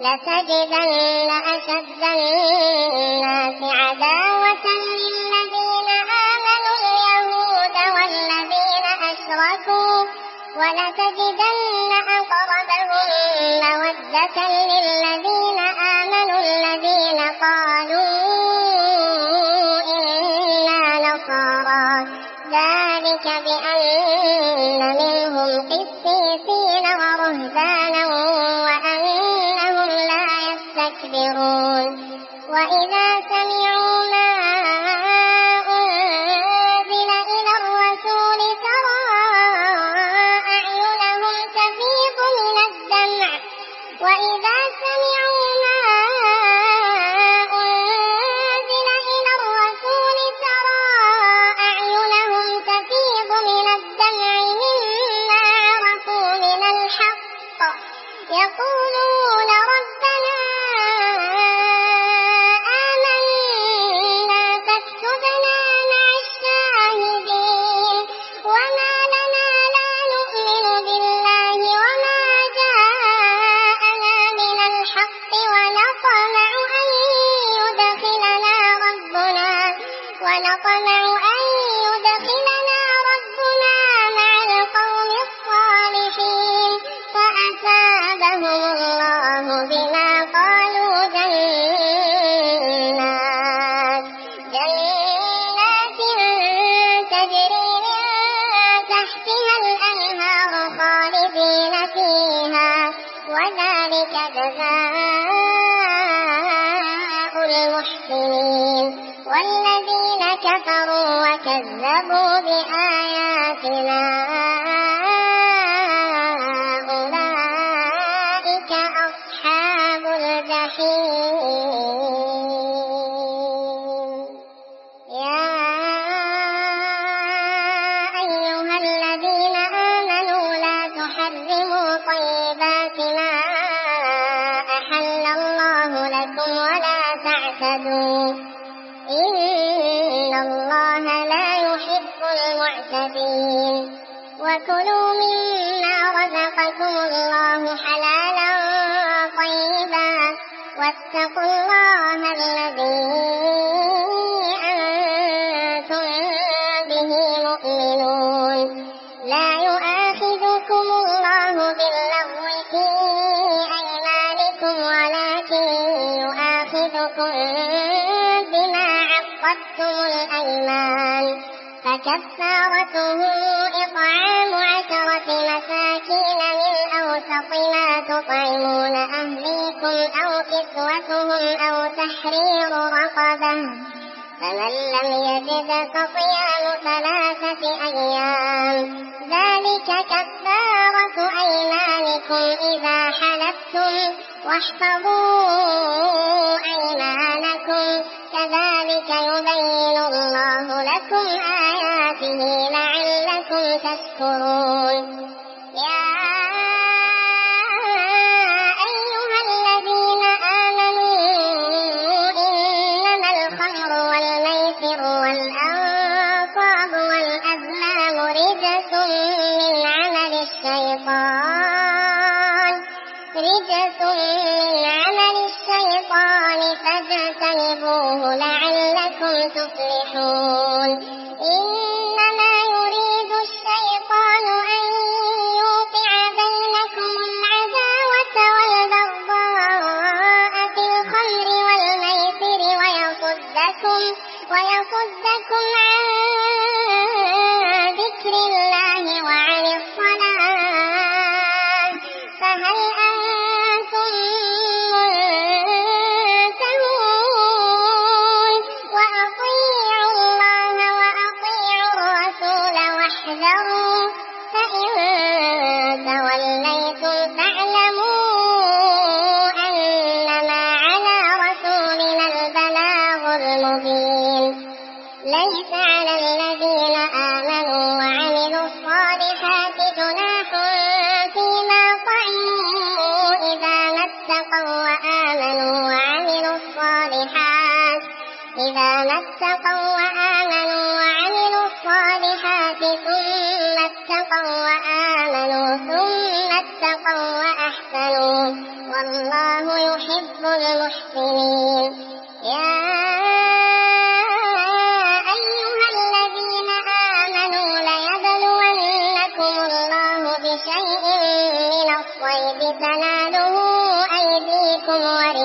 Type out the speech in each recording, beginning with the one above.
لتجدن أشد الناس عداوة للذين آمنوا اليهود والذين أشركوا ولتجدن أقربهم مودة للذين آمنوا الذين قالوا إنا نصارى ذلك بأن منهم قسيسين ورهبانا وأنهم لا يستكبرون وإذا سمعوا ما أنزل إلى الرسول ترى أعينهم تفيض من الدمع وإذا سمعوا ما أنزل إلى الرسول ترى أعينهم تفيض من الدمع مما عرفوا من الحق يقولون ربنا آمنا فاكتبنا مع الشاهدين وما لنا لا نؤمن بالله وما جاءنا من الحق ونطمع أن يدخلنا ربنا مع القوم الصالحين فأثابهم الله بما قالوا جنات تجري من تحتها الأنهار خالدين فيها وذلك جزاء المحسنين والذين كفروا وكذبوا بآياتنا أولئك أصحاب الجحيم يا أيها الذين آمنوا لا تحرموا طيبات ما أحل الله لكم ولا تعتدوا إن الله لا يحب المعتدين وكلوا مما رزقكم الله حلالا طيبا واتقوا الله الذي أنتم به مؤمنون لا يؤاخذكم الله باللغو في أيمانكم ولكن يؤاخذكم بما عقدتم الأيمان فكفارته إطعام 10 مساكين من أوسط ما تطعمون أهليكم أو كسوتهم أو تحرير رقبة فمن لم يجد فصيام 3 أيام ذلك كفارة أيمانكم إذا حلفتم واحفظوا أيمانكم كذلك يبين الله لكم آياته لعلكم تشكرون يا أيها الذين آمنوا إنما الخمر والميسر والأنصاب والأزلام رجس من عمل الشيطان فاجتنبوه لعلكم تفلحون إنما يريد الشيطان أن يوقع بينكم العداوة والبغضاء في الخمر والميسر ويصدكم عن ذكر الله وعن الصلاة فهل أنتم منتهون وأطيعوا الله وأطيعوا الرسول واحذروا فإن توليتم فاعلموا أنما على رسولنا البلاغ المبين ليس على الذين آمنوا وعملوا الصالحات جناح فيما طعموا إذا ما اتقوا وآمنوا وعملوا الصالحات ثم اتقوا وأحسنوا والله يحب المحسنين. يا أيها الذين آمنوا ليبلونكم الله بشيء من الصيد تناله أيديكم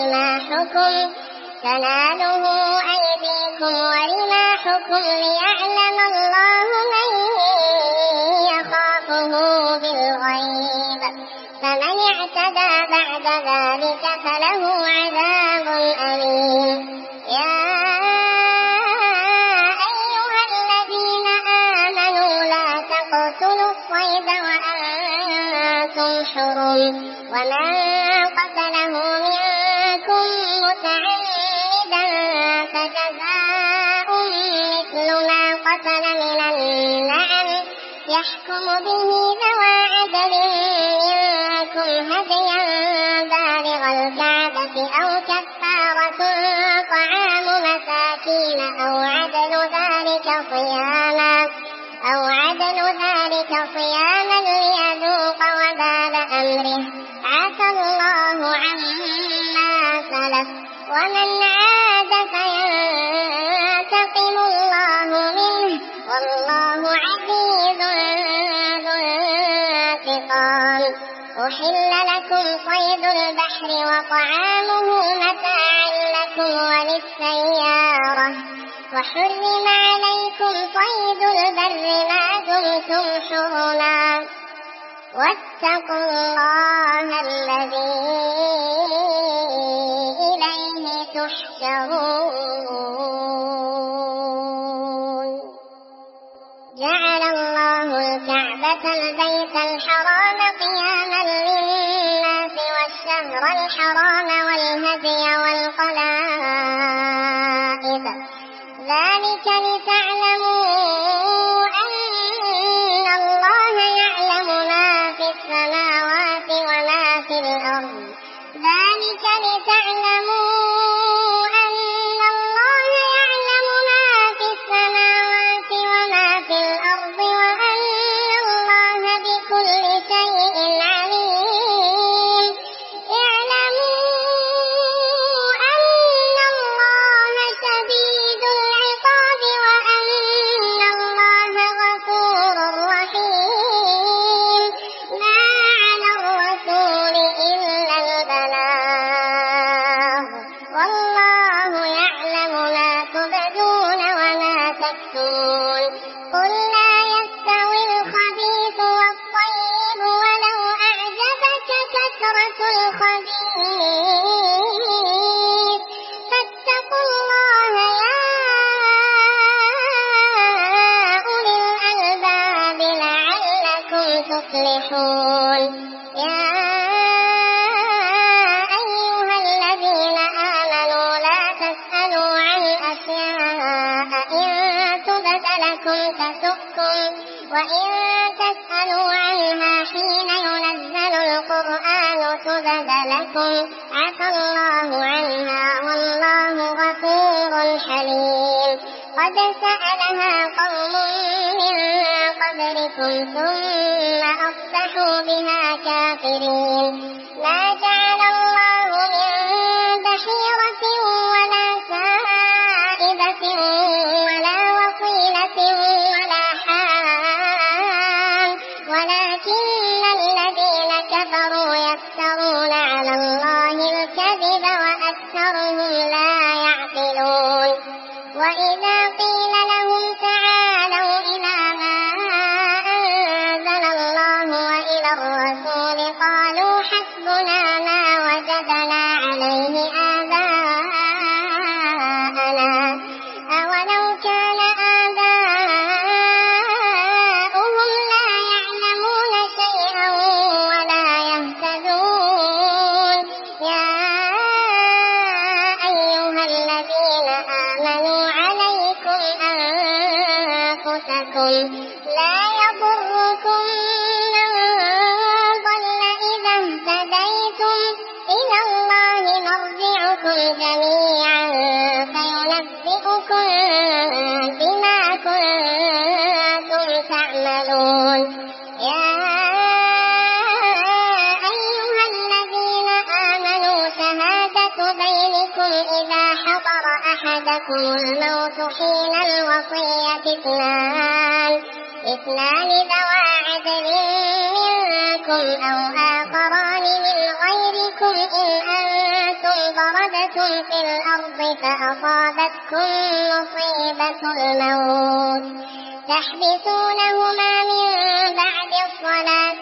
ورماحكم ليعلم الله من يخافه بالغيب، فمن اعتدى بعد ذلك فله عذاب أليم. يا أيها الذين آمنوا لا تقتلوا الصيد وأنتم حرم، ومن قتله منكم متعمدا فجزاء مثل ما قتل من النعم يحكم به ذوى عدل منكم هديا بالغ الكعبة أو كفارة طعام مساكين أو عدل ذلك صياما ليذوق وبال أمره، عفى الله عما سلف، ومن عاد فينتقم الله منه، والله عزيز ذو انتقام. أحل لكم صيد البحر وطعامه متاعا لكم وللسيارة، وحرم عليكم صيد البر ما دمتم حرما، واتقوا الله الذي إليه تحشرون. جعل الله الكعبة البيت الحرام قياما للناس والشهر الحرام والهدي والقلائد، ذلك لتعلموا أن الله يعلم ما في السماوات وما في الأرض، وأن الله بكل شيء عليم. اعلموا أن الله شديد العقاب وأن الله غفور رحيم. ما على الرسول إلا البلاغ، والله يعلم ما تبدون وما تكتمون. قل لا يستوي الخبيث والطيب ولو أعجبك كثرة الخبيث، فاتقوا الله يا أولي الألباب لعلكم تفلحون. يا أيها الذين آمنوا لا تسألوا عن أشياء إن تبد لكم تسؤكم، وإن تسألوا عنها حين ينزل القرآن تبد لكم عفى الله عنها والله غفور حليم. قد سألها قوم من قبلكم ثم أصبحوا بها كافرين. ما جعل الله من بحيرة ولا سائبة ولا وصيلة ولا حام، ولكن الذين كفروا يفترون على الله الكذب وأكثرهم لا يعقلون. وإذا قيل لهم تعالوا إلى ما أنزل الله وإلى الرسول قالوا حسبنا ما وجدنا عليه آباءنا، أولو كان آباؤهم لا يعلمون شيئا ولا يهتدون. يا أيها الذين آمنوا عليكم أنفسكم لا يضركم من ضل إذا اهتديتم، إلى الله مرجعكم جميعا فينبئكم بما كنتم تعملون. يا أيها الذين آمنوا شهادة أحدكم الموت حين الوصية اثنان ذوى عدل منكم أو آخران من غيركم إن أنتم ضربتم في الأرض فأصابتكم مصيبة الموت تحبسونهما من بعد الصلاة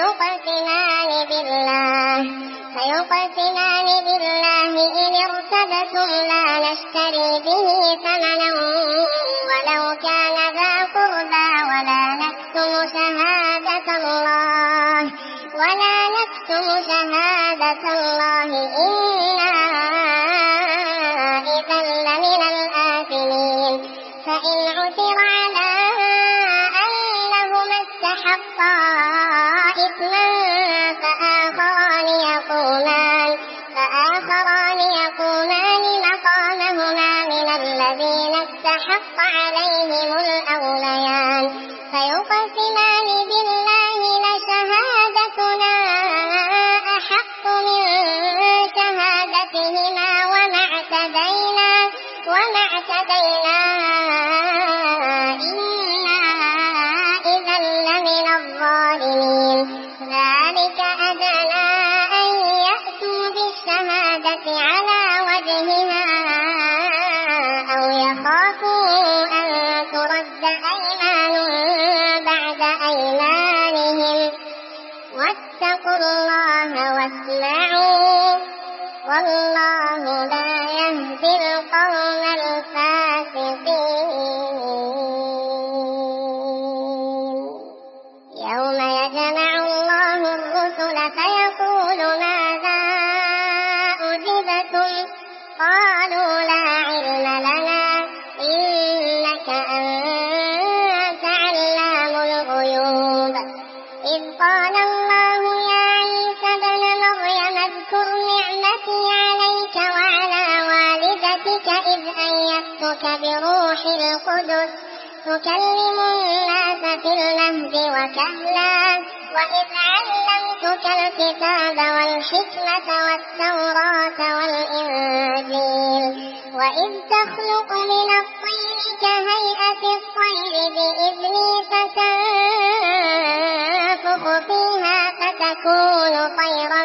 فيقسمان بالله إن ارتبتم لا نشتري به ثمنا ولو كان ذا قربى ولا نكتم شهادة الله إنا إذا لمن الآثمين فإن عثر على أنهما استحقا إثما فآخران يقومان مقامهما من الذين استحق عليهم الأوليان فيقسمان بالله لشهادتنا أحق من شهادتهما وما اعتدينا إنا إذا لمن الظالمين ذلك أدنى أن يأتوا بالشهادة على وجهها أو يخافوا أن ترد أيمان بعد أيمانهم واتقوا الله واسمعوا والله لا يهدي القوم الفاسقين يوم يجمع الله الرسل فيقول ماذا أجبتم قالوا لا علم لنا إنك أنت علام الغيوب إذ قال الله يا عيسى ابن مريم اذكر نعمتي عليك وعلى والدتك إذ أيدتك بروح القدس تكلم الناس في المهد وكهلا وإذ علمتك الكتاب والحكمة والتوراة والإنجيل وإذ تخلق من الطين كهيئة الطير بإذني فتنفخ فيها فتكون طيرا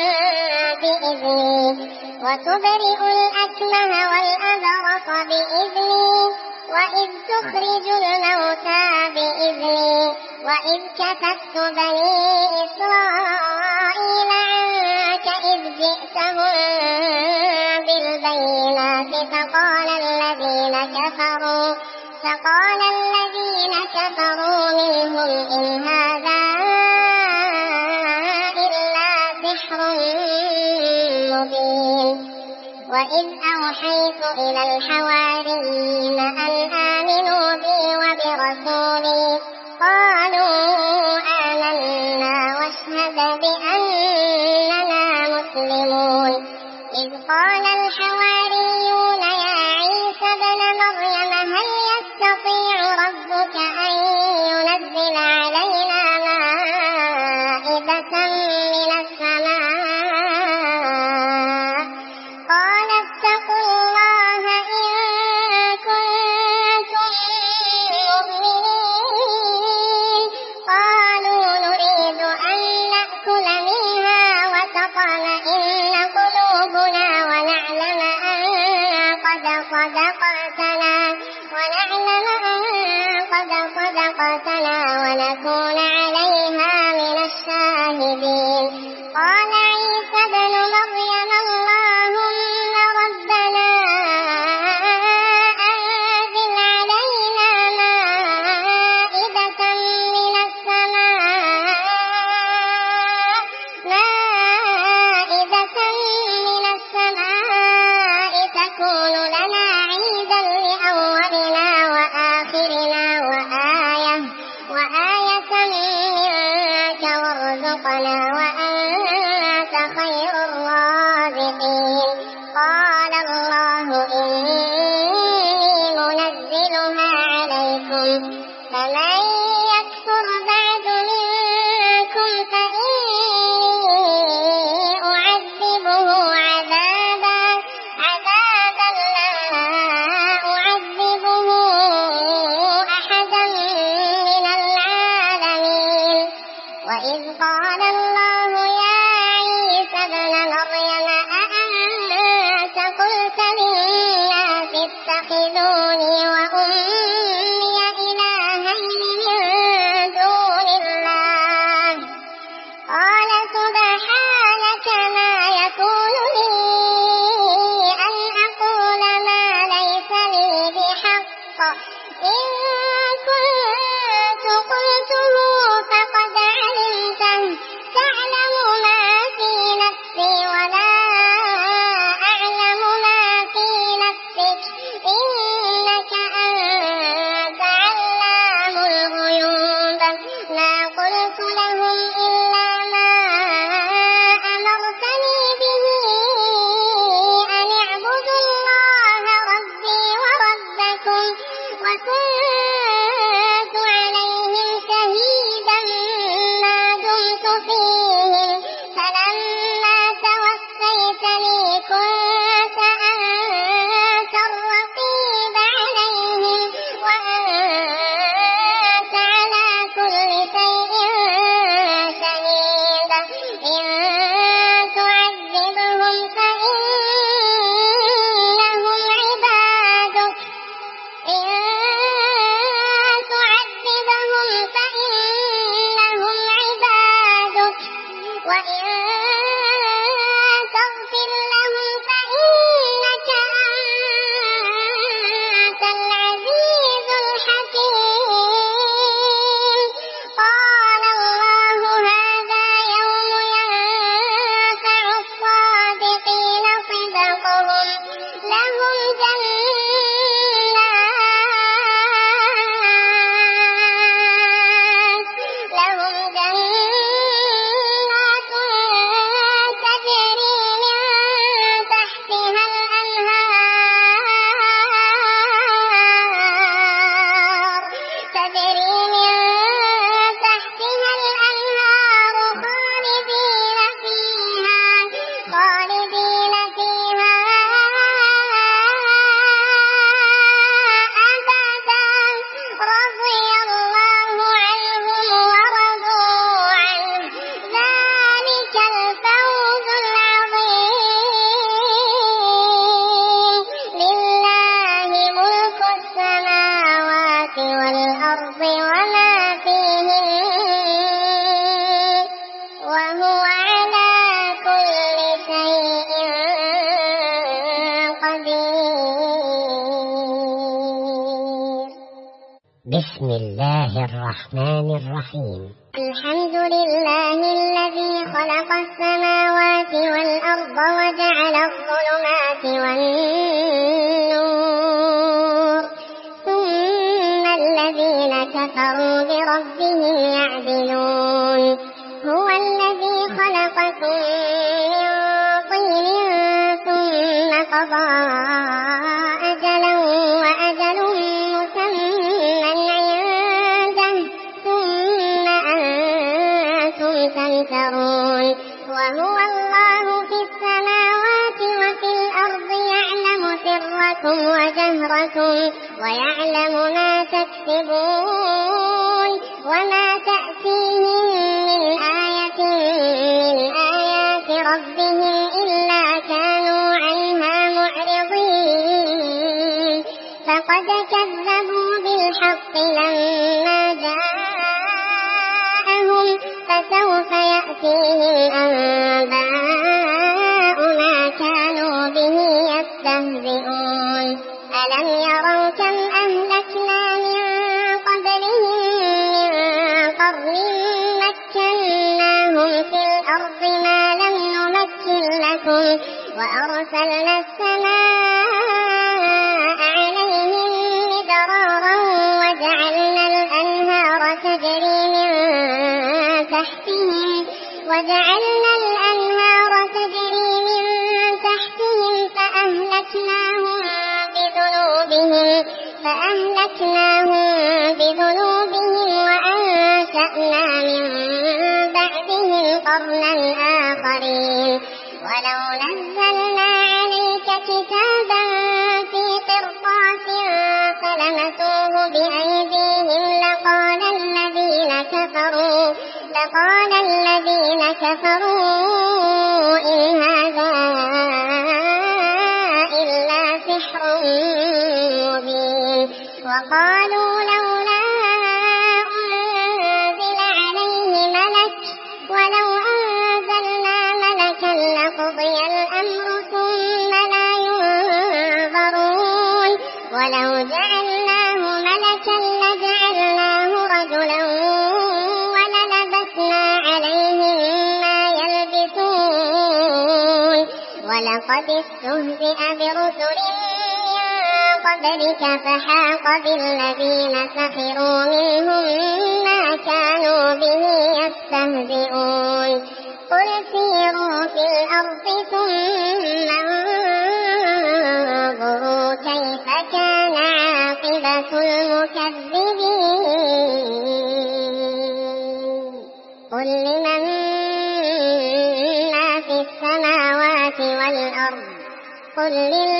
بإذني وتبرئ الأكمه والأبرص بإذني وإذ تخرج الموتى بإذني وإذ كففت بني إسرائيل عنك إذ جئتهم بالبينات فقال الذين كفروا منهم إن هذا إلا سحر مبين وإذ أوحيت إلى الحواريين أن آمنوا بي وبرسولي قالوا آمنا واشهد بأننا مسلمون إذ قال الحواريون يا عيسى ابن مريم هل يستطيع ربك أن ينزل علينا مائدة من السماء قال اتقوا الله إن كنتم مؤمنين قالوا نريد أن نأكل منها وتطمئن قلوبنا ونعلم أن قد صدقتنا ونكون عليها من الشاهدين قال عيسى ابن مريم اللهم ربنا أنزل علينا مائدة من السماء تكون لنا عيدا لأولنا وآخرنا وآية منك وارزقنا وأنت خير الرازقين قال الله إني منزلها عليكم فمن يكفر بعد منكم فإني أعذبه عذابا لا تتخذوني وأمي إلهين من دون الله قال سبحانك ما يكون لي أن أقول ما ليس لي بحق إن كنت قلته فقد علمته تعلم ما في نفسي ولا أعلم ما في نفسك إنك أنت علام الغيوب ما قلت لهم إلا ما أمرتني به أن اعبدوا الله ربي وربكم وكنت عليهم شهيدا ما دمت فيهم فلما توفيتني كنت أنت الرقيب عليهم وأنت على كل شيء شهيد إن تعذبهم فإنهم عبادك وإن تغفر لهم فإنك أنت العزيز الحكيم قال الله هذا يوم ينفع الصادقين صدقهم لهم خالدين فيها أبدا رضي الله عنهم ورضوا عنه ذلك الفوز العظيم لله ملك السماوات والأرض وما فيهن وهو على كل شيء قدير. بسم الله الرحمن الرحيم. الحمد لله الذي خلق السماوات والأرض وجعل الظلمات والنور ثم الذين كفروا بربهم يعدلون هو الذي خلقكم من طين ثم قضى أجلا وأجل مسمى عنده ثم أنتم تمترون وهو الله في السماوات وفي الأرض يعلم سركم وجهركم ويعلم ما تكسبون وما تأتيهم من آية من آيات ربهم إلا كانوا عنها معرضين فقد كذبوا بالحق لما جاءهم فسوف يأتيهم أنباء ما كانوا به يستهزئون ألم يروا كم أهلكنا من قبلهم من قرن مكناهم في الأرض ما لم نمكن لكم وأرسلنا السماء عليهم مدرارا وجعلنا الأنهار تجري من فأهلكناهم بذنوبهم وأنشأنا من بعدهم قرنا آخرين ولو نزلنا عليك كتابا في قرطاس فلمسوه بأيديهم لقال الذين كفروا إن هذا إلا سحر وقالوا لولا أنزل عليه ملك ولو أنزلنا ملكا لقضي الأمر ثم لا ينظرون ولو جعلناه ملكا لجعلناه رجلا وللبسنا عليهم ما يلبسون ولقد استهزئ برسل قبلك فحاق بالذين سخروا منهم ما كانوا به يستهزئون قل سيروا في الأرض ثم انظروا كيف كان عاقبة المكذبين قل لمن ما في السماوات والأرض قل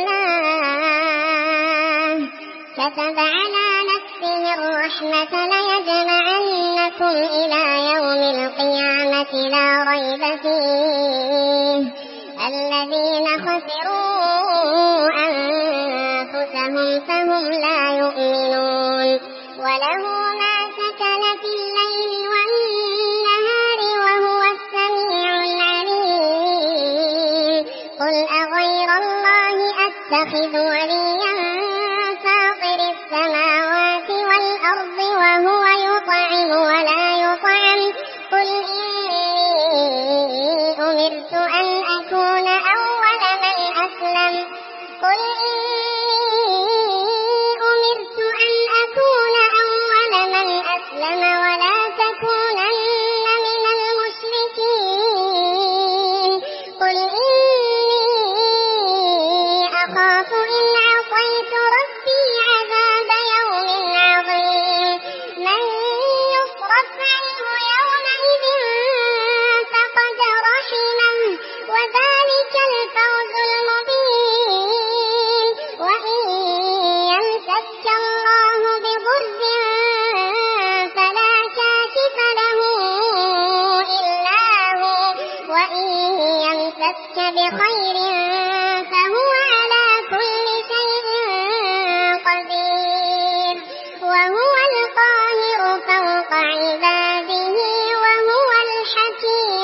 لله كتب على نفسه الرحمة ليجمعنكم إلى يوم القيامة لا ريب فيه الذين خسروا أنفسهم فهم لا يؤمنون وله ما سكن في الليل والنهار وهو السميع العليم قل أغير الله أتخذ وليا فاطر السماوات والأرض وهو يطعم ولا يطعم قل إني أمرت أن أكون أول من أسلم قل ولا تكونن من المشركين قل إني أخاف إن عصيت ربي عذاب يوم عظيم من يصرف عنه يومئذ فقد رحمه وذلك الفوز المبين وإن يمسك الله بضر فلا كاشف له إلا هو وإن يمسك بخير فهو على كل شيء قدير وهو القاهر فوق عباده وهو الحكيم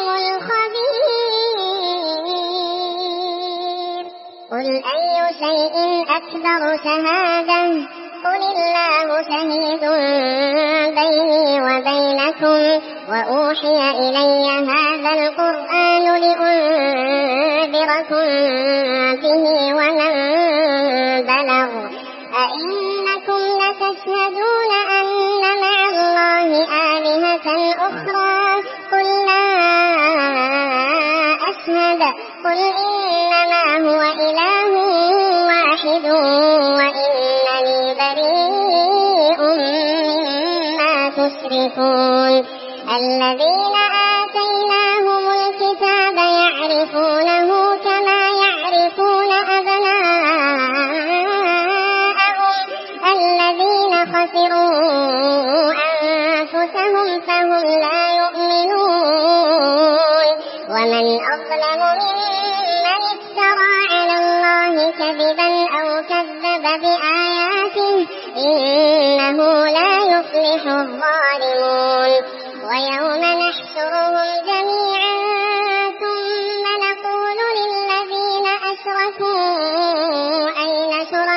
الخبير قل أي شيء أكبر شهادة قل الله شهيد بيني وبينكم وأوحي إلي هذا القرآن لأنذركم به ومن بلغ أئنكم لتشهدون أن مع الله آلهة أخرى قل لا أشهد قل إنما هو إله واحد وإنني بريء مما تشركون الذين آتيناهم الكتاب يعرفونه كما يعرفون أبناءهم الذين خسروا أنفسهم فهم لا يؤمنون ومن أظلم ممن افترى على الله كذبا أو كذب بآياته إنه لا يفلح الظالمون ويوم نحشرهم جميعا ثم نقول للذين أشركوا أين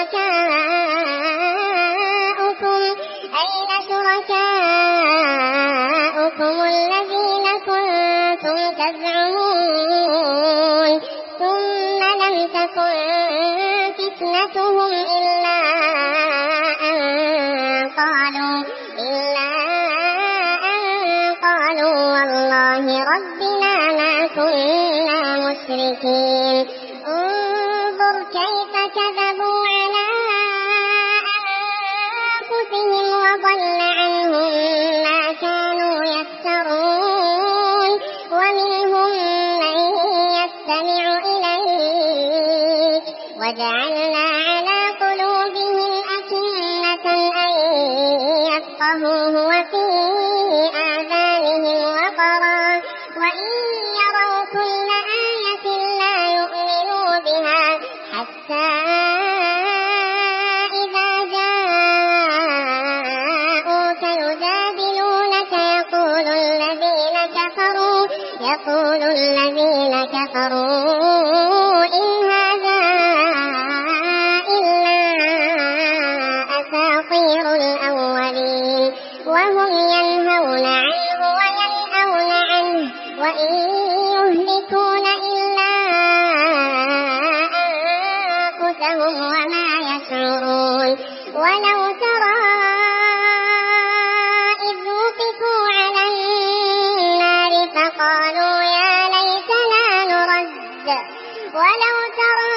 شركاؤكم الذين كنتم تزعمون ثم لم تكن فتنتهم إلا أن قالوا والله ربنا ما كنا مشركين انظر كيف كذبوا على أنفسهم وضل عنهم ما كانوا يفترون ومنهم من يستمع إليك وجعلنا على قلوبهم أكنة أن يفقهوه وفي آذانهم وقرا وإن يروا كل آية لا يؤمنوا بها حتى إذا جاءتهم أنفسهم وما يشعرون ولو ترى إذ وقفوا على النار فقالوا يا ليتنا نرد ولو ترى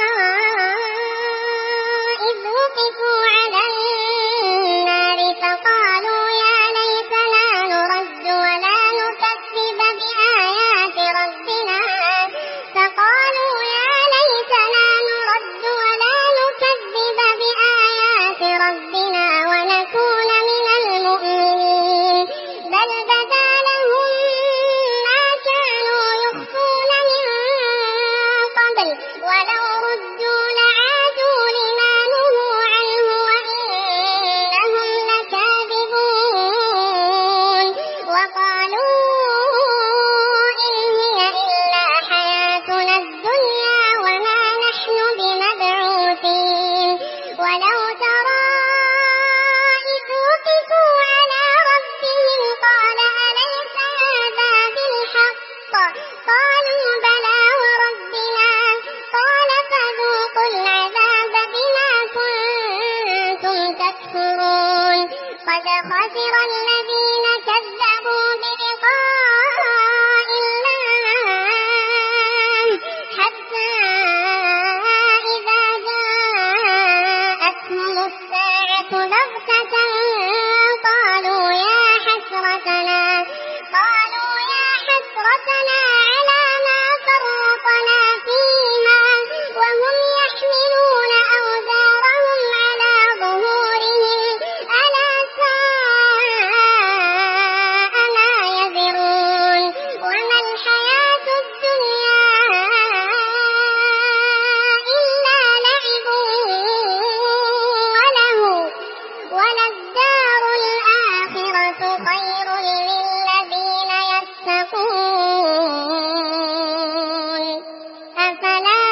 إذ وقفوا على النار فقالوا يا ليتنا نرد ولا نكذب بآيات ربنا ونكون من المؤمنين بل بدا لهم ما كانوا يخفون من قبل ولو ردوا لعادوا لما نهوا عنه وإنهم لكاذبون وقالوا إن هي إلا حياتنا الدنيا وما نحن بمبعوثين ولو ترى إذ وقفوا على ربهم قال أليس هذا بالحق قالوا بلى وربنا قال فذوقوا العذاب بما كنتم تكفرون قد خسر الذين كذبوا بلقاء الله حتى إذا جاءتهم الساعة بغتة قالوا يا حسرتنا على ما فرطنا فيها وهم يحملون أوزارهم على ظهورهم ألا ساء ما يزرون وما الحياة الدنيا إلا لعب وللدار الآخرة خير للذين يتقون أفلا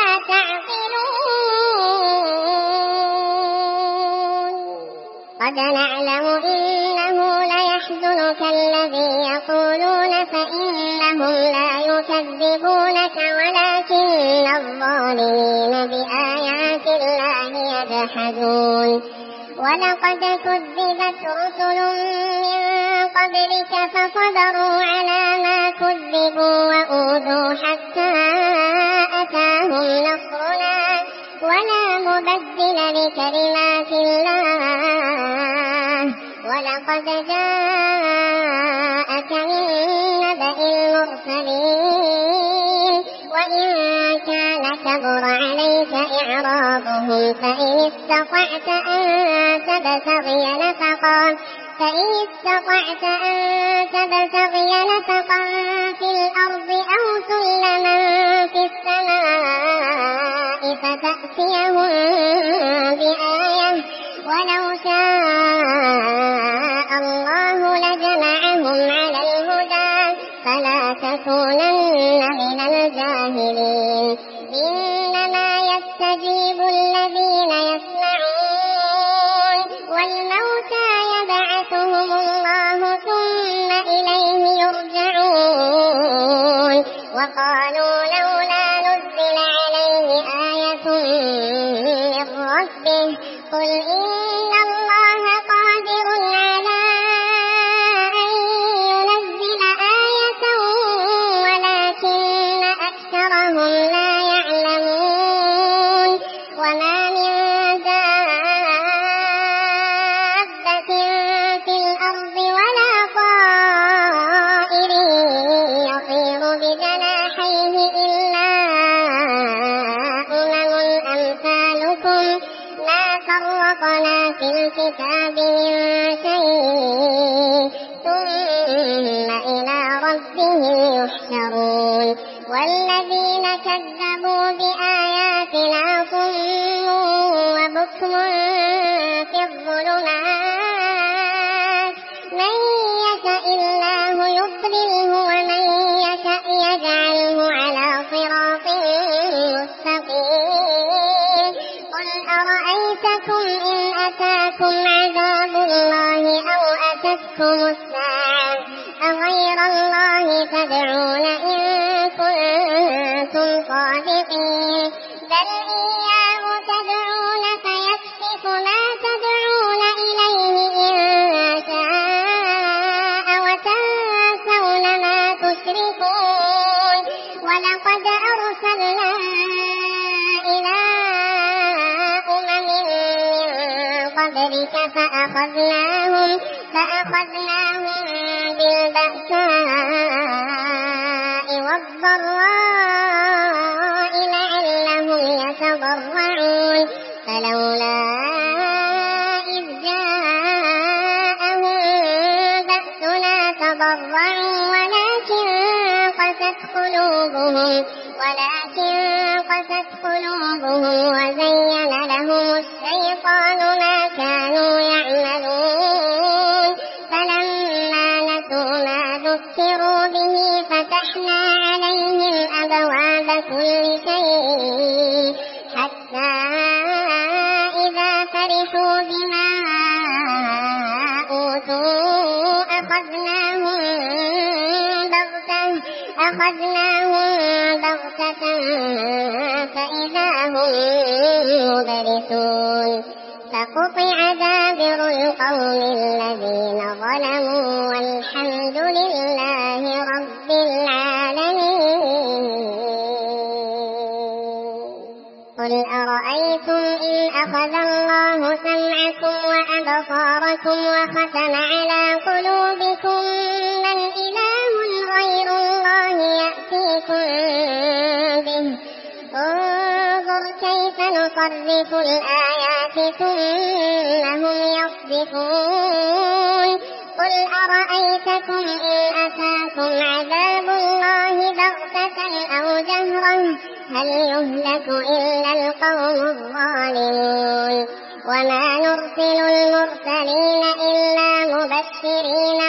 تعقلون قد نعلم إنه ليحزنك الذي يقولون فإنهم لا يكذبونك ولكن الظالمين بآيات الله يجحدون ولقد كذبت رسل من قبلك فصبروا على ما كذبوا وأوذوا حتى أتاهم نصرنا ولا مبدل لكلمات الله ولقد جاءك من نبأ المرسلين وإن كان كبر عليك إعراضهم فإن استطعت أن تبتغي نفقا في الأرض أو سلما في السماء فتأتيهم بآية ولو شاء الله لجمعهم على الهدى فلا تكونن من الجاهلين إنما يستجيب الذين يسمعون والموتى يبعثهم الله ثم إليه يرجعون وقالوا لولا نزل عليه آية من ربه قل إن الله قادر على أن ينزل آية ولكن أكثرهم لا يعلمون وما من دابة في الأرض ولا طائر يطير بجناحيه إلا أمم أمثالكم ما فرطنا في الكتاب من شيء ثم إلى ربهم يحشرون والذين كذبوا بآياتنا صم وبكم في الظلمات من يشاء الله يضلله ومن يشاء يجعله على صراط مستقيم قل أرأيتكم إن أتاكم عذاب الله أو أتتكم الساعة أغير الله تدعون إن كنتم صادقين بل إياه تدعون قبلك فأخذناهم بالبأساء والضراء لعلهم يتضرعون فلولا إذ جاءهم بأسنا تضرعوا ولكن قست قلوبهم وزين لهم الشيطان ما كانوا يعملون فلما نسوا ما ذكروا به فتحنا عليهم أبواب كل شيء حتى إذا فرحوا بما أوتوا أخذناهم بغتة فإذا هم مبلسون فقطع دابر القوم الذين ظلموا والحمد لله رب العالمين. قل أرأيتم إن أخذ الله سمعكم وأبصاركم وختم على قلوبكم من إله غير الله يأتيكم به انظر كيف نصرف الآيات ثم هم يصدفون. قل أرأيتكم إن أتاكم عذاب الله بغتة أو جهرة هل يهلك إلا القوم الظالمون وما نرسل المرسلين إلا مبشرين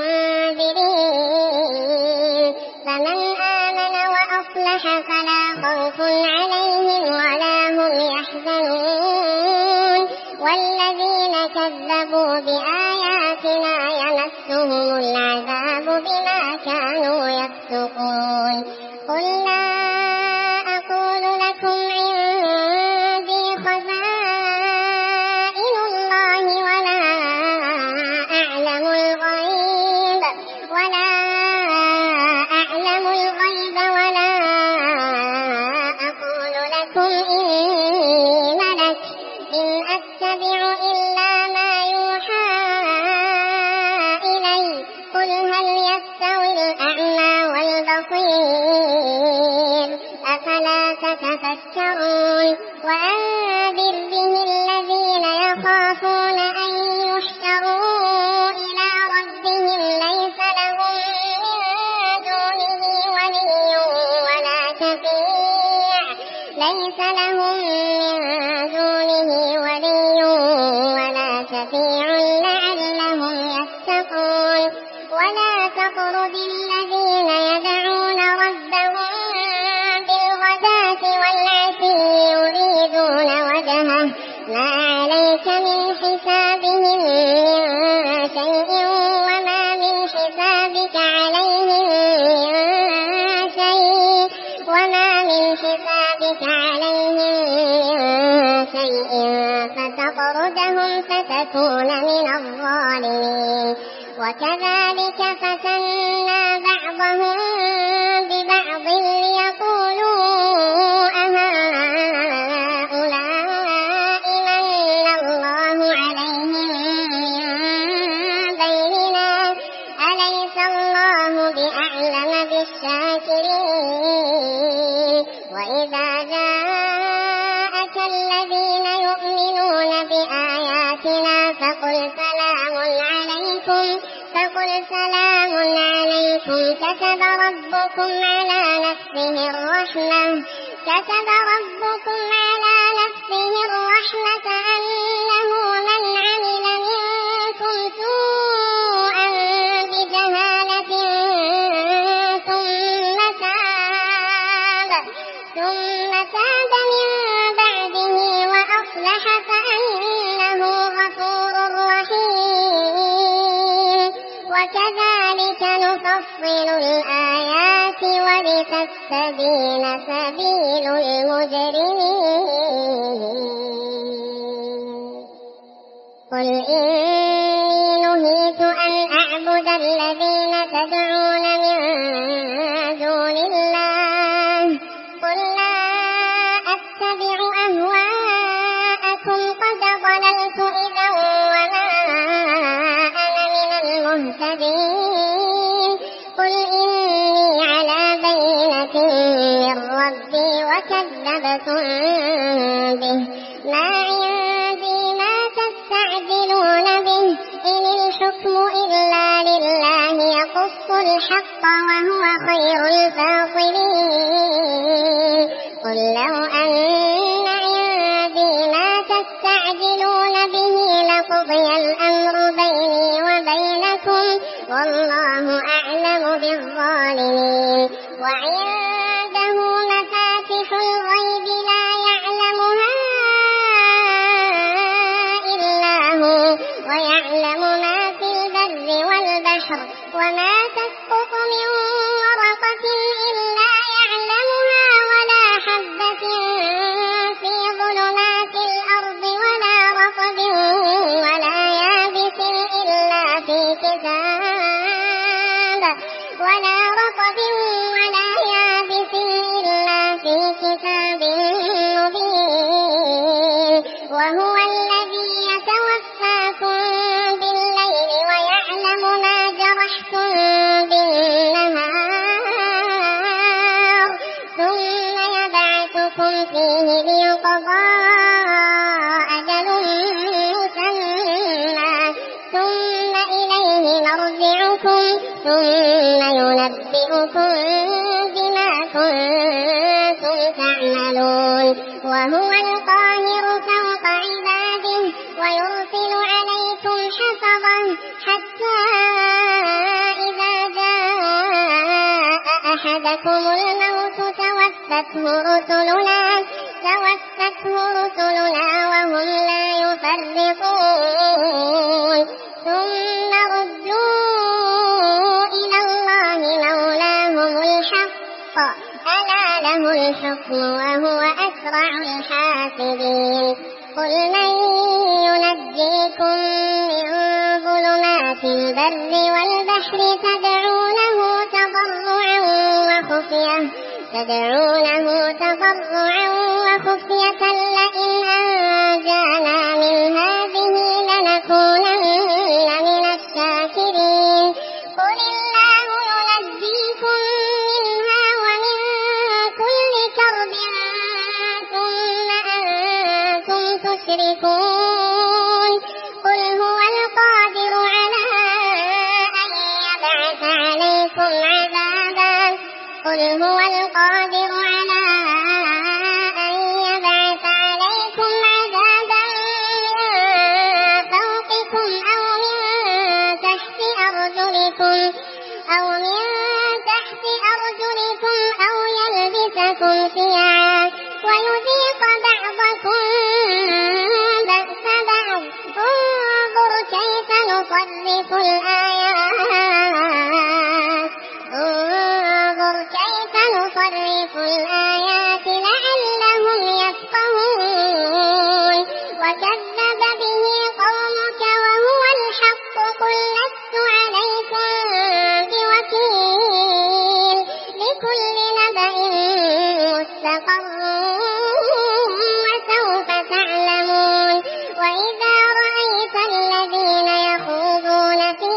ومنذرين فمن آمن وأصلح فلا خوف عليهم ولا هم يحزنون والذين كذبوا بآياتنا يمسهم العذاب بما كانوا يفسقون. قل لا أقول لكم عندي خزائن الله ولا أعلم الغيب ولا أقول لكم إني ملك إن أتبع إلا ما يوحى إلي قل هل يستوي الأعمى والبصير أفلا تتفكرون. وأنذر به الذين يخافون أن يحشروا إلى ربهم ليس لهم من دونه ولي ولا شفيع لعلهم يتقون. ولا تطرد الذين يدعون ربهم بالغداة والعشي يريدون وجهه ما عليك من حسابهم من شيء وما من حسابك عليهم فتطردهم فتكون من الظالمين. وكذلك فتنا بعضهم ببعض ليقولوا أهؤلاء من الله عليهم من بيننا أليس الله بأعلم بالشاكرين. وإذا جاءك الذين يؤمنون بآياتنا فقل سلام عليكم كتب ربكم على نفسه الرحمة أنه من عمل منكم سوءا بجهالة ثم تاب من بعده وأصلح فأنه غفور رحيم. وكذلك نفصل الآيات ولتستبين سبيل المجرمين. قل إني نهيت أن أعبد الذين تدعون من دون الله قل لا أتبع أهواءكم قد ضللت إذا مصربة به ما عندي ما تستعجلون به إن الحكم إلا لله يقص الحق وهو خير الفاصلين قل لو أن عندي ما تستعجلون به لقضي الأمر بيني وبينكم والله أعلم بالظالمين وعنده مفاتح الغيب لا يعلمها إلا هو ويعلم ما في البر والبحر وما تسقط من ورقة إلا يعلمها ولا حبة في ظلمات الأرض ولا رطب ولا يابس إلا في كتاب مبين وهو الذي يتوفاكم بالليل ويعلم ما جرحتم بالنهار ثم يبعثكم فيه ليقضى أجل مسمى ثم إليه مرجعكم ثم ينبئكم بما كنتم تعملون وهو القاهر فوق عباده ويرسل عليكم حفظا حتى إذا جاء أحدكم الموت توفته رسلنا وهم لا يفرطون ثم ردوا إلى الله مولاهم الحق ألا له الحكم وهو أسرع الحاسبين قل من ينجيكم من ظلمات البر والبحر تدعونه تضرعا وخفية لئن أنجانا من هذه لنكونن من الشاكرين قل الله ينجيكم منها ومن كل كرب ثم أنتم تشركون قل هو القادر على أن يبعث عليكم عذابا من فوقكم أو من تحت أرجلكم أو يلبسكم شيعا ويذيق بعضكم بأس بعض انظر كيف نصرف الآيات لعلهم يفقهون وكذب به قومك وهو الحق قل لست عليكم بوكيل لكل نبأ مستقر وسوف تعلمون وإذا رأيت الذين يخوضون في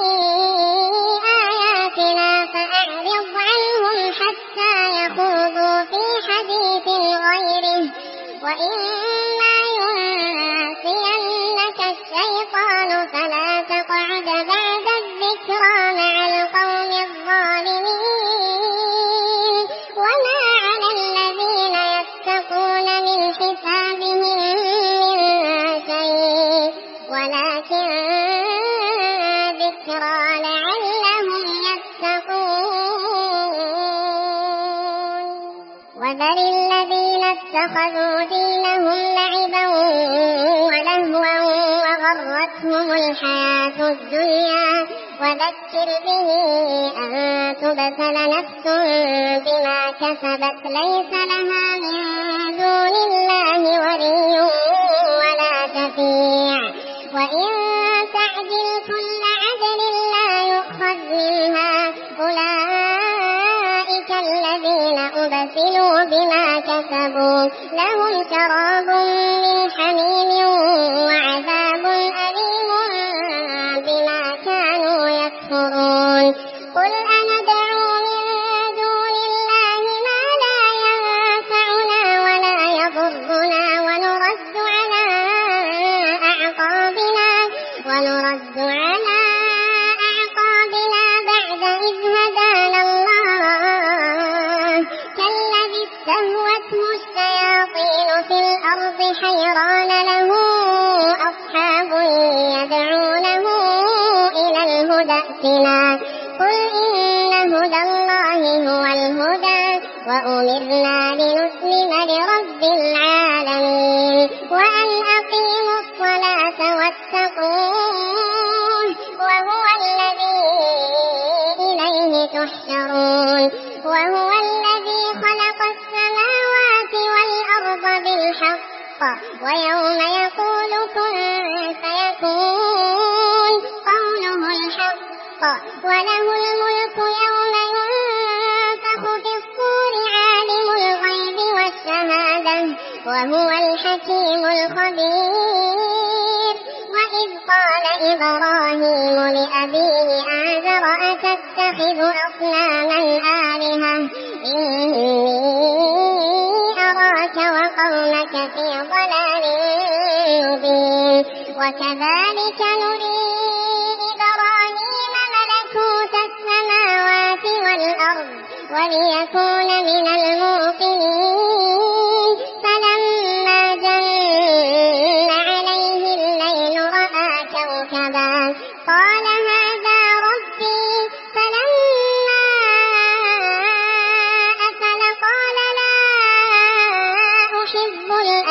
آياتنا فأعرض عنهم حتى يخوضوا في حديث غيره وإما ينسينك الشيطان فلا تقعد بعد الذكرى مع القوم الظالمين وما على الذين يتقون من حسابهم من شيء ولكن ذكرى لعلهم يتقون وذر الذين اتخذوا دينهم لعبا ولهوا وغرتهم الحياة الدنيا وذكر به أن تبتل نفس بما كسبت ليس لها من دون الله ولي ولا شفيع وإن تعدل كل عدل لا يؤخذ منها أولئك الذين أبسلوا بما كسبوا لهم شراب من حميم وعذاب أليم بما كانوا يكفرون قل أندعو من دون الله ما لا ينفعنا ولا سليمان له أصحاب يدعونه إلى الهدى ائتنا قل إن هدى الله هو الهدى وأمرنا لنسلم لرب العالمين وأن أقيموا الصلاة واتقوه وهو الذي إليه تحشرون وهو الذي خلق السماوات والأرض بالحق ويوم يقول كن فيكون قوله الحق وله الملك يوم ينفخ في الصور عالم الغيب والشهادة وهو الحكيم الخبير وإذ قال إبراهيم لأبيه آزر أتتخذ أصناما آلهة إني أراك وقومك في ضلال مبين وكذلك نري إبراهيم ملكوت السماوات والأرض وليكون من الموقنين فلما جن عليه الليل رأى كوكبا قال هذا ربي فلما أفل قال لا أحب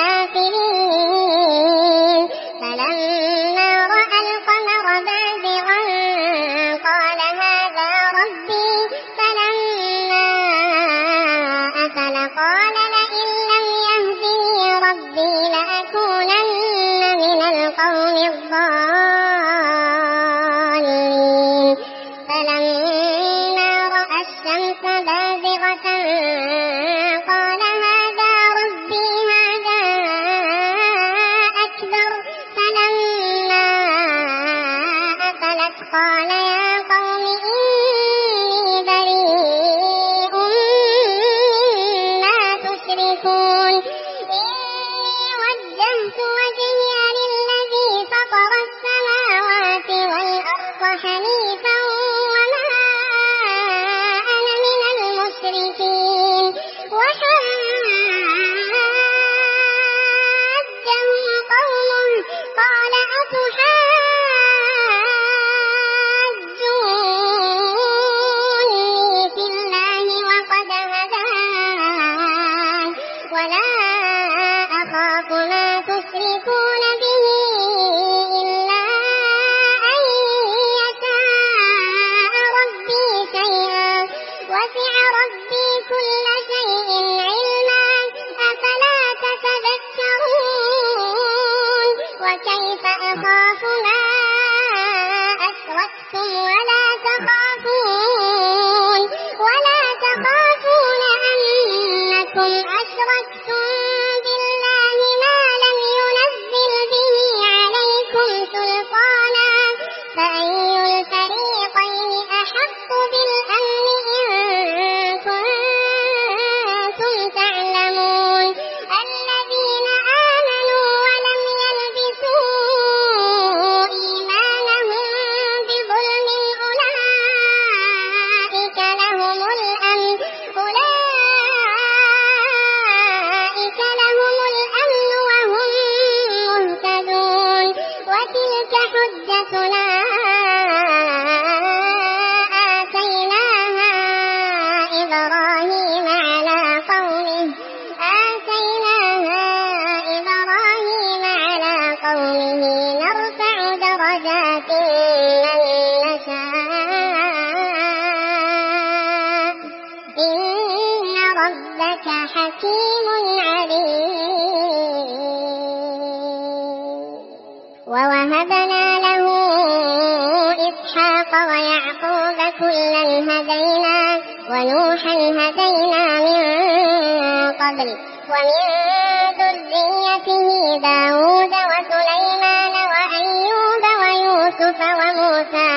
الآفلين فلما رأى القمر بازغا قال هذا ربي فلما أفل قال لئن لم يهدني ربي لأكونن من القوم الضالين فلما رأى الشمس بازغة قال هذا ربي هذا أكبر فلما أفلت قال يا قوم إني بريء مما تشركون إني وجهت وجهي للذي فطر السماوات والأرض حنيفا وما أنا من المشركين وحاجه قومه قال أتحاجوني في الله وقد هدان ولا أخاف ما تشركون به إلا أن يشاء ربي شيئا وسع ربي كل شيء علما أفلا تتذكرون وكيف أخاف ما أشركتم ولا تخافون أنكم أشركتم بالله ما لم ينزل به عليكم سلطانا فأي الفريقين أحق بالأمن إن كنتم تعلمون الذين آمنوا ولم يلبسوا إيمانهم بظلم أولئك لهم الأمن وهم مهتدون وتلك حجتنا آتيناها إبراهيم على قومه نرفع درجات من نشاء إن ربك حكيم عليم ووهبنا له إسحاق ويعقوب كلا هدينا ونوحا هدينا من قبل ومن ذريته داود وسليمان وأيوب ويوسف وموسى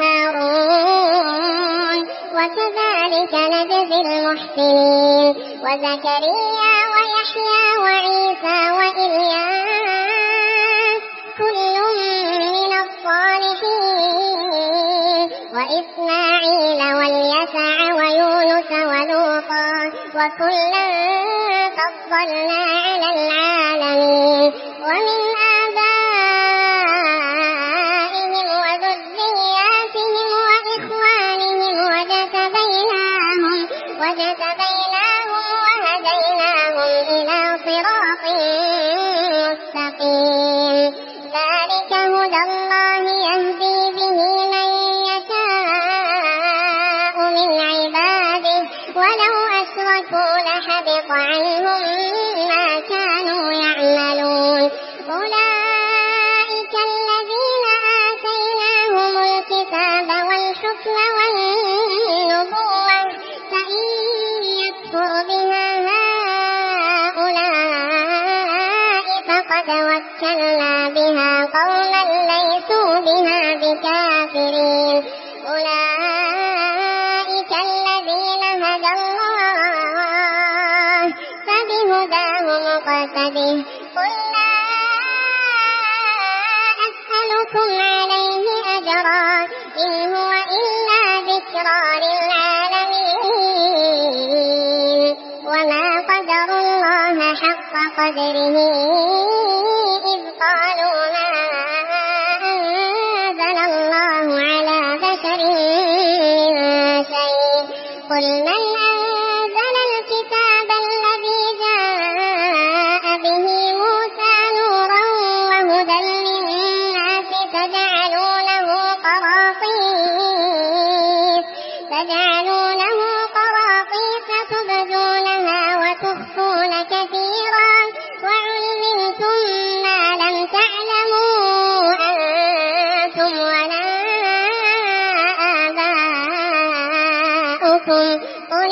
وهارون وكذلك نجزي المحسنين وزكريا ويحيى وعيسى وإلياس كل من الصالحين وإسماعيل واليسع ويونس ولوطا وكلا فضلنا على العالمين والحكم والنبوة فإن يكفر بها هؤلاء فقد وكلنا بها قوما ليسوا بها بكافرين أولئك الذين هدى الله فبهداه مقتده قل لا أسألكم عليه أجرا إن هو إلا ذكرى للعالمين وما قدر الله حق قدره إذ قالوا ما أنزل الله على بشر من شيء قل من أنزل الكتاب الذي جاء به موسى نورا وهدى للناس تجعلونه قراطيس تبدونها وتخفون كثيرا وعلمتم ما لم تعلموا أنتم ولا آباؤكم قل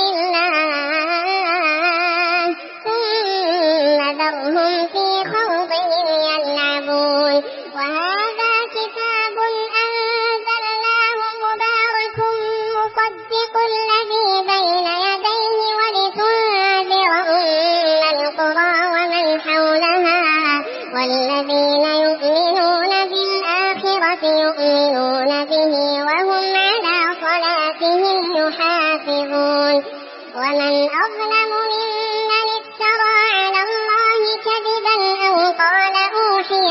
الله ثم ذرهم في خوضهم يلعبون وهذا كتاب أنزلناه مبارك مصدق الذي بين يديه ولتنذر أم القرى ومن حولها والذين يؤمنون بالآخرة يؤمنون به وهم على صلاتهم يحافظون ومن أظلم ممن افترى على الله كذبا أو قال أوحي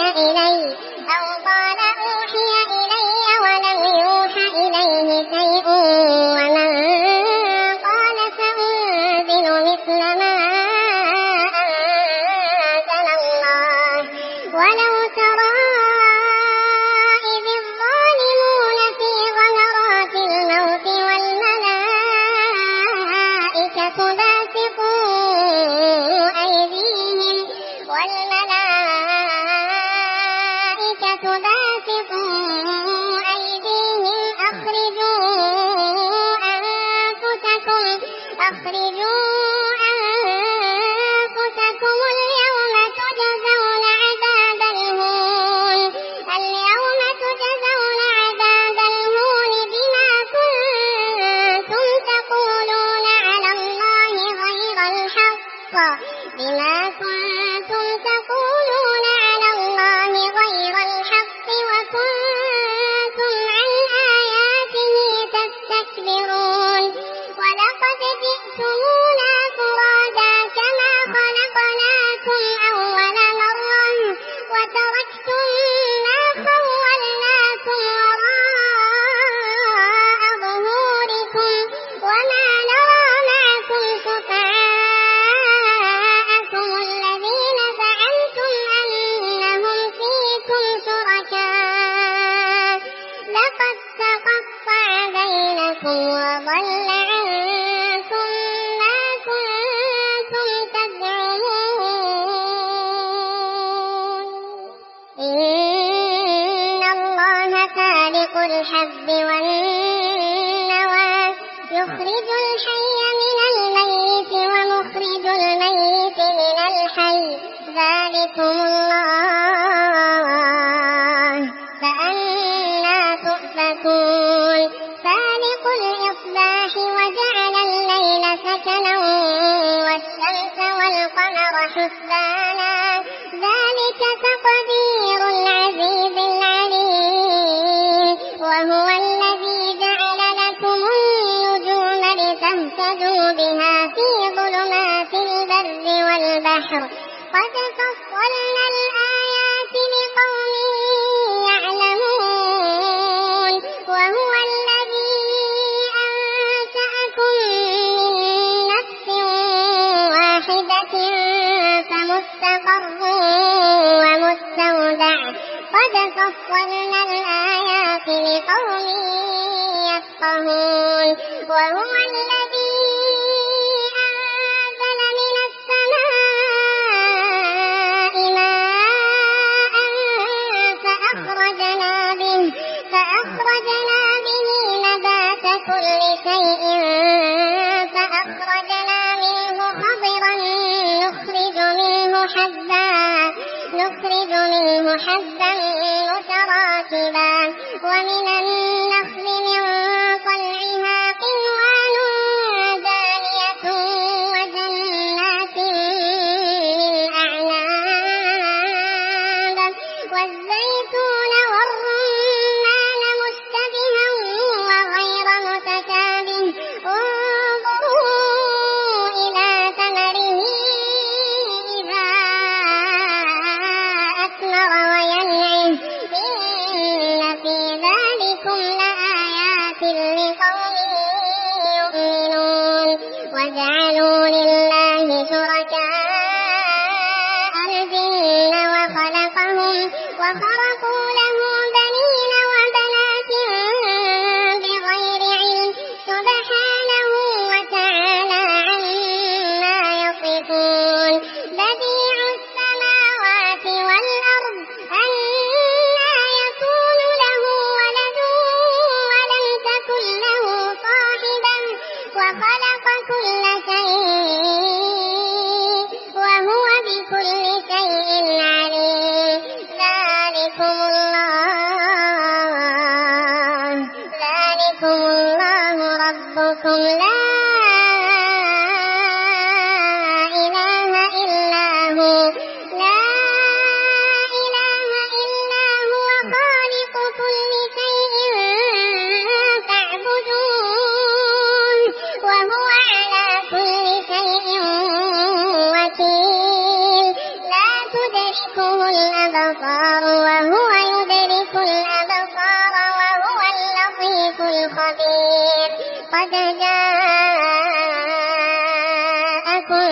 إلي ولم يوحى إليه شيء ومن قال سأنزل مثل ما أنزل الله ولو ترى إذ الظالمون في غمرات الموت والملائكة باسطوا أيديهم أخرجوا أنفسكم اليوم تجزون عذاب الهون بما كنتم تقولون على الله غير الحق وكنتم عن آياته تستكبرون ولقد جئتمونا فرادا كما خلقناكم أول مرة وتركتم ما خولناكم وراء ظهوركم وما نرى معكم شفعاءكم الذين زعمتم أنهم فيكم شركاء لقد تقطع بينكم وضل عنكم ما كنتم تزعمون إن الله فالق الحب والنوى يخرج الحي من الميت ومخرج الميت من الحي ذلكم الله فأنى تؤفكون فالق الإصباح وجعل الليل سكنا والشمس والقمر حسبانا ذلك تقدير العزيز العليم وهو الذي جعل لكم النجوم لتهتدوا بها في ظلمات البر والبحر قد فصلنا الآيات لقوم يعلمون وهو الذي أنشأكم من نفس واحدة فمستقر ومستودع قد فصلنا الآيات لقوم يفقهون وهو الذي أنزل من السماء ماء فأخرجنا به نبات نخرج منه حبا متراكبا ومن النخل من طلعها قنوان دانية وجنات من أعناب والزيتون والرمان مشتبها وغير متشابه انظروا إلى ثمره إذا أثمر وينعم إن في ذلكم لآيات لقوم يؤمنون وجعلوا لله شركاء الجن وخرقوا له بنين وبنات بغير علم سبحانه وتعالى عما يصفون بديع السماوات والأرض أنى يكون له ولد ولم تكن له صاحبة وخلق كل شيء وهو بكل شيء عليم ذلكم الله ربكم لا إله إلا هو خالق كل شيء فاعبدوه وهو على كل شيء وكيل لا تدركه الأبصار وهو يدرك الأبصار وهو اللطيف الخبير قد جاءكم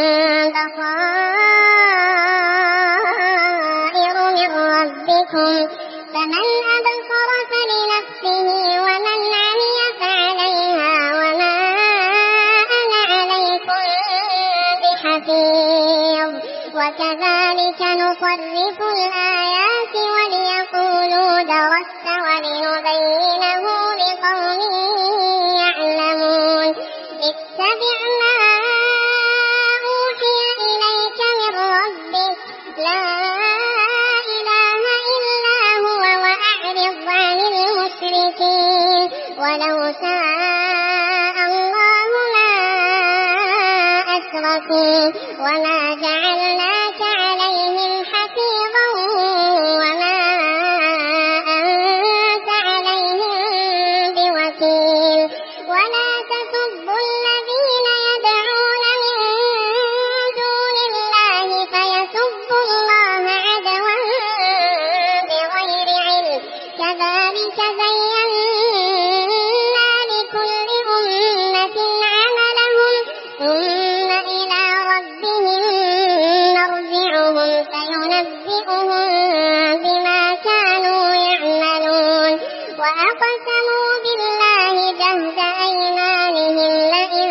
بصائر من ربكم فمن أبصر فلنفسه ومن عمي فعليها وما أنا عليكم بحفيظ وكذلك نصرف الآيات وليقولوا درست ولنبينه لقوم يعلمون اتبع ما أوحي إليك من ربك لا إله إلا هو وأعرض عن المشركين ولو شاء الله ما أشركوا وما جعلناك عليهم حفيظا وما أنت عليهم بوكيل ولا تسبوا الذين يدعون من دون الله فيسبوا الله عدوا بغير علم كذلك زينا لكل أمة عملهم ثم إلى ربهم مرجعهم فينبئهم بما كانوا يعملون وأقسموا بالله جهد أيمانهم لئن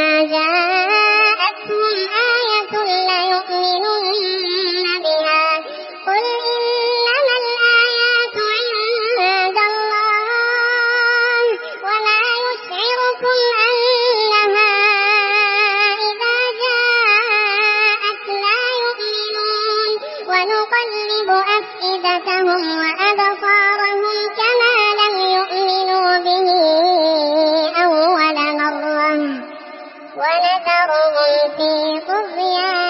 جاءتهم آية ليؤمنن بها قل إنما الآيات عند الله وما يشعركم أنها إذا جاءت لا يؤمنون ونقلب أفئدتهم وأبصارهم كما لم يؤمنوا به أول مرة ونذرهم في طغيانهم